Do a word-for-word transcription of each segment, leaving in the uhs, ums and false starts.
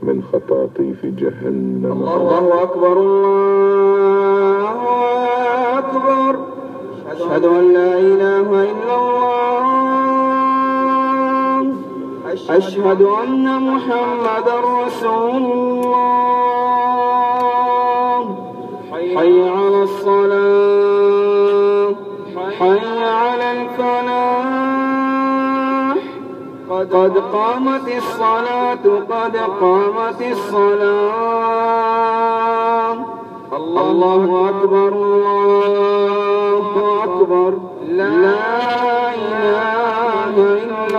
من خطاطيف جهنم. الله أكبر الله أكبر. أشهد أن لا إله إلا الله. أشهد أن محمدا رسول الله. حي على الصلاة، حي على الفلاح، قد قامت الصلاة، قد قامت الصلاة. الله أكبر الله أكبر. لا إله إلا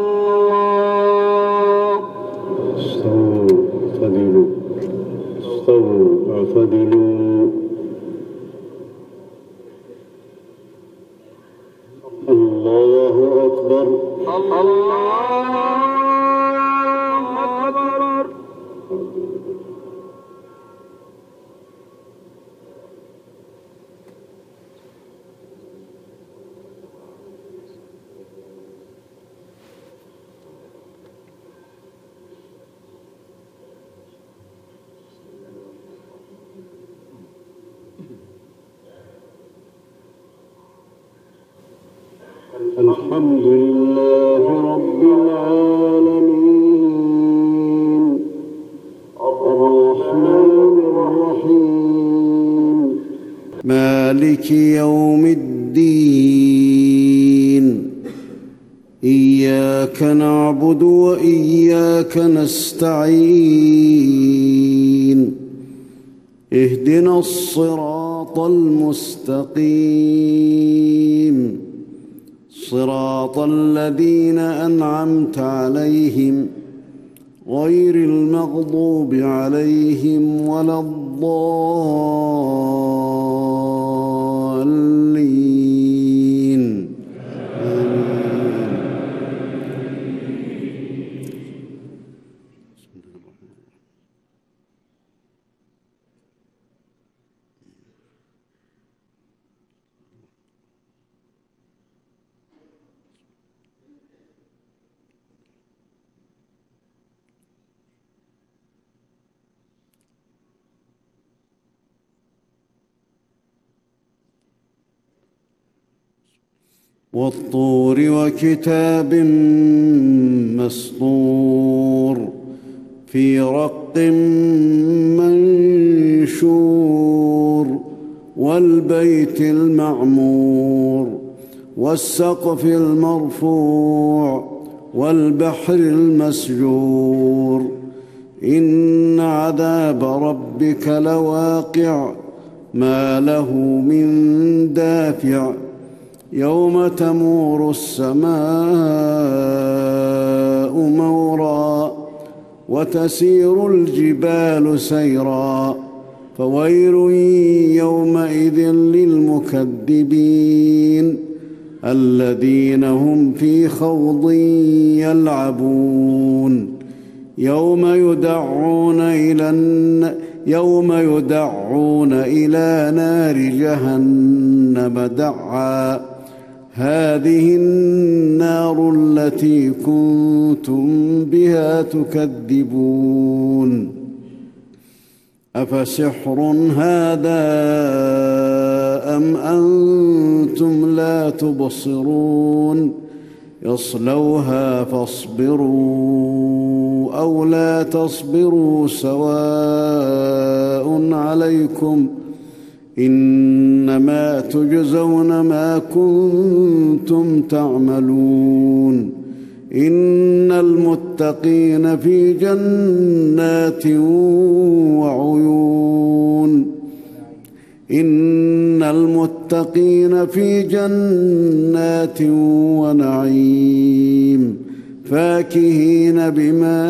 الله. استووا اعتدلوا، استووا اعتدلوا. الله أكبر. الله أكبر. الحمد لله رب العالمين، الرحمن الرحيم، مالك يوم الدين. إياك نعبد وإياك نستعين. اهدنا الصراط المستقيم، صراط الذين أنعمت عليهم غير المغضوب عليهم ولا الضالين. والطور وكتاب مسطور في رق منشور والبيت المعمور والسقف المرفوع والبحر المسجور. إن عذاب ربك لواقع ما له من دافع. يوم تمور السماء مورا وتسير الجبال سيرا. فويل يومئذ للمكذبين الذين هم في خوض يلعبون. يوم يدعون إلى الن... يوم يدعون إلى نار جهنم دعا. هذه النار التي كنتم بها تكذبون. أفسحر هذا أم أنتم لا تبصرون. يصلوها فاصبروا أو لا تصبروا سواء عليكم إنما تجزون ما كنتم تعملون. إن المتقين في جنات وعيون. إن المتقين في جنات ونعيم فاكهين بما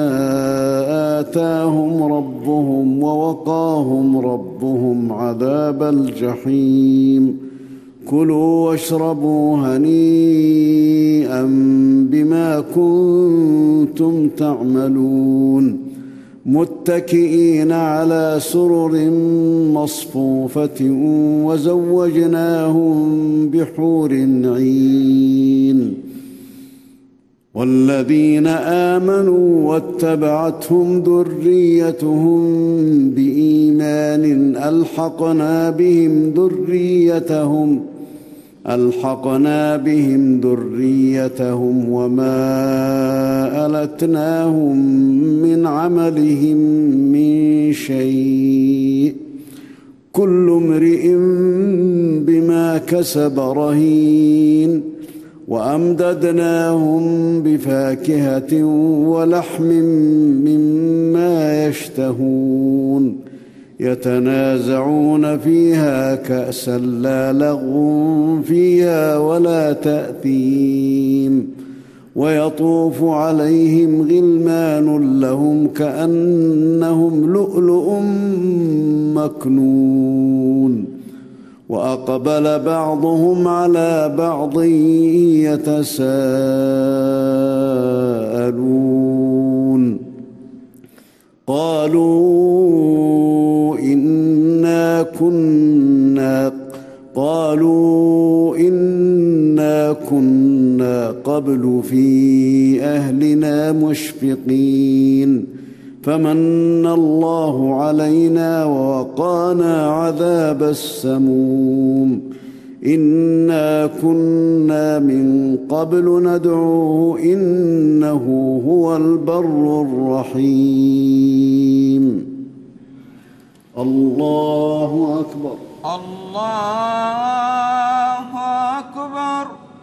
آتاهم ربهم ووقاهم ربهم عذاب الجحيم. كلوا واشربوا هنيئا بما كنتم تعملون. متكئين على سرر مصفوفة وزوجناهم بحور عين. والذين آمنوا واتبعتهم ذريتهم بإيمان ألحقنا بهم ذريتهم ألحقنا بهم ذريتهم وما ألتناهم من عملهم من شيء كل امرئ بما كسب رهين وأمددناهم بفاكهة ولحم مما يشتهون يتنازعون فيها كأسا لا لغو فيها ولا تأثيم ويطوف عليهم غلمان لهم كأنهم لؤلؤ مكنون وأقبل بعضهم على بعض يتساءلون قالوا إنا كنا قالوا إنا كنا قبل في أهلنا مشفقين فمن الله علينا ووقانا عذاب السموم إنا كنا من قبل ندعوه إنه هو البر الرحيم الله أكبر الله أكبر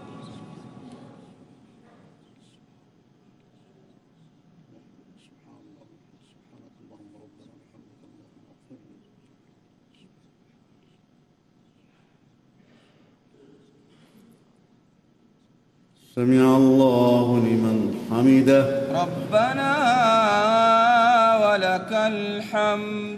سمع الله لمن حمده ربنا ولك الحمد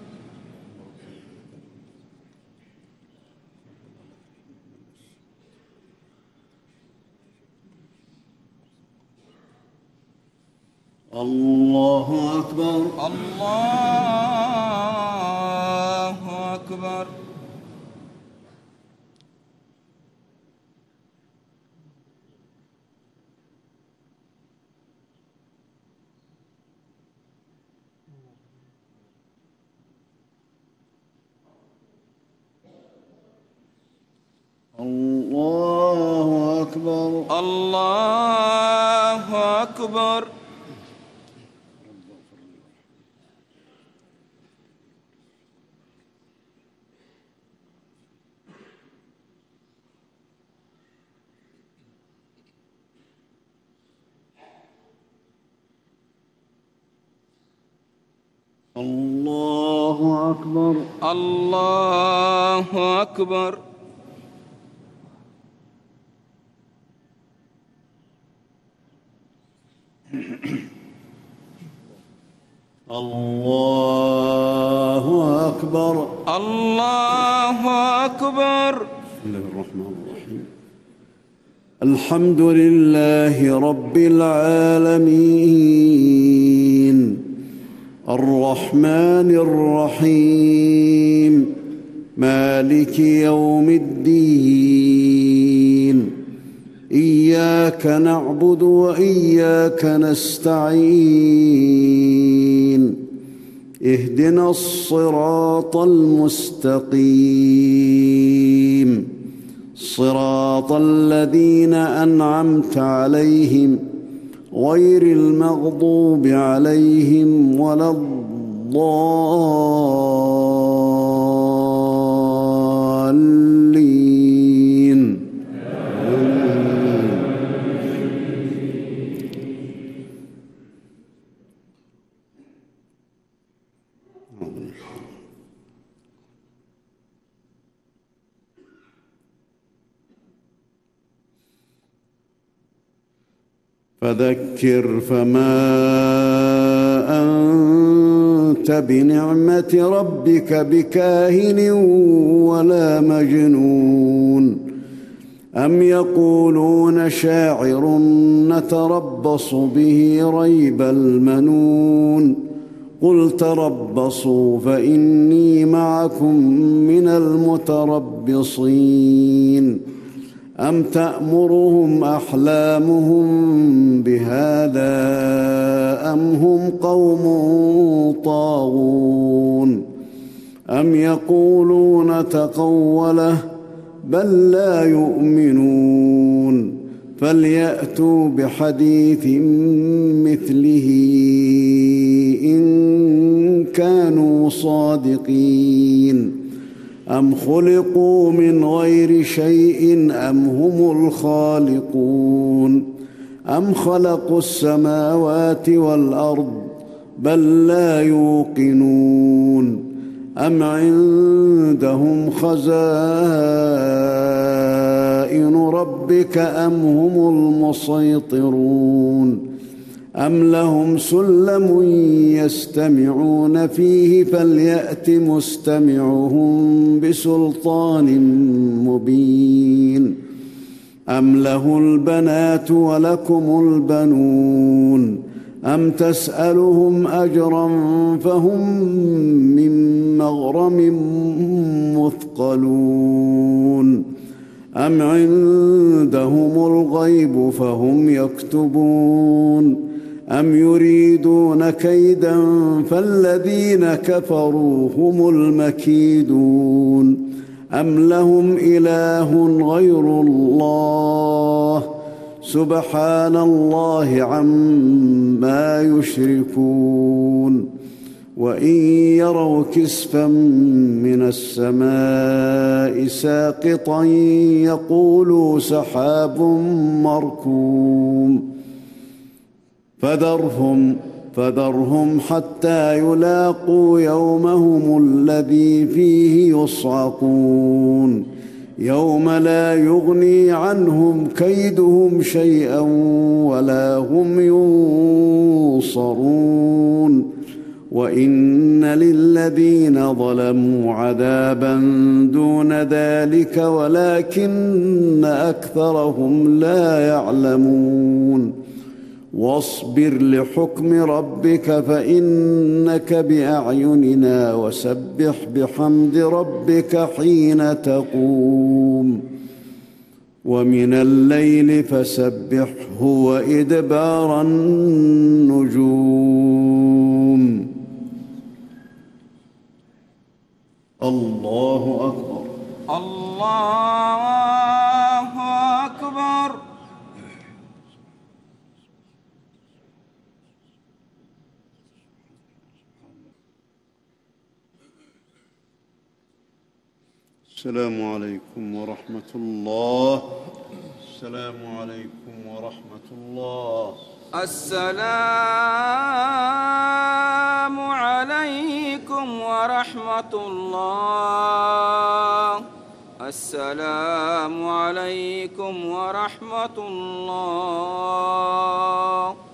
الله أكبر الله أكبر الله أكبر الله أكبر الله أكبر الله أكبر الله أكبر الله أكبر بسم الله الرحمن الرحيم الحمد لله رب العالمين الرحمن الرحيم مالك يوم الدين إياك نعبد وإياك نستعين اهدنا الصراط المستقيم صراط الذين أنعمت عليهم غير المغضوب عليهم ولا الضالين فذكر فما أنت بنعمة ربك بكاهن ولا مجنون أم يقولون شاعر نتربص به ريب المنون قل تربصوا فإني معكم من المتربصين أم تأمرهم أحلامهم بهذا أم هم قوم طاغون أم يقولون تقوله بل لا يؤمنون فليأتوا بحديث مثله إن كانوا صادقين أم خلقوا من غير شيء أم هم الخالقون أم خلقوا السماوات والأرض بل لا يوقنون أم عندهم خزائن ربك أم هم المسيطرون أم لهم سلم يستمعون فيه فليأت مستمعهم بسلطان مبين أم له البنات ولكم البنون أم تسألهم أجرا فهم من مغرم مثقلون أم عندهم الغيب فهم يكتبون أم يريدون كيدا فالذين كفروا هم المكيدون أم لهم إله غير الله سبحان الله عما يشركون وإن يروا كسفا من السماء ساقطا يقولوا سحاب مركوم فذرهم فذرهم حتى يلاقوا يومهم الذي فيه يصعقون يوم لا يغني عنهم كيدهم شيئا ولا هم ينصرون وإن للذين ظلموا عذابا دون ذلك ولكن أكثرهم لا يعلمون واصبر لحكم ربك فإنك بأعيننا وسبح بحمد ربك حين تقوم ومن الليل فسبحه وإدبار النجوم الله أكبر الله أكبر. السلام عليكم ورحمة الله. السلام عليكم ورحمة الله. السلام عليكم ورحمة الله. السلام عليكم ورحمة الله.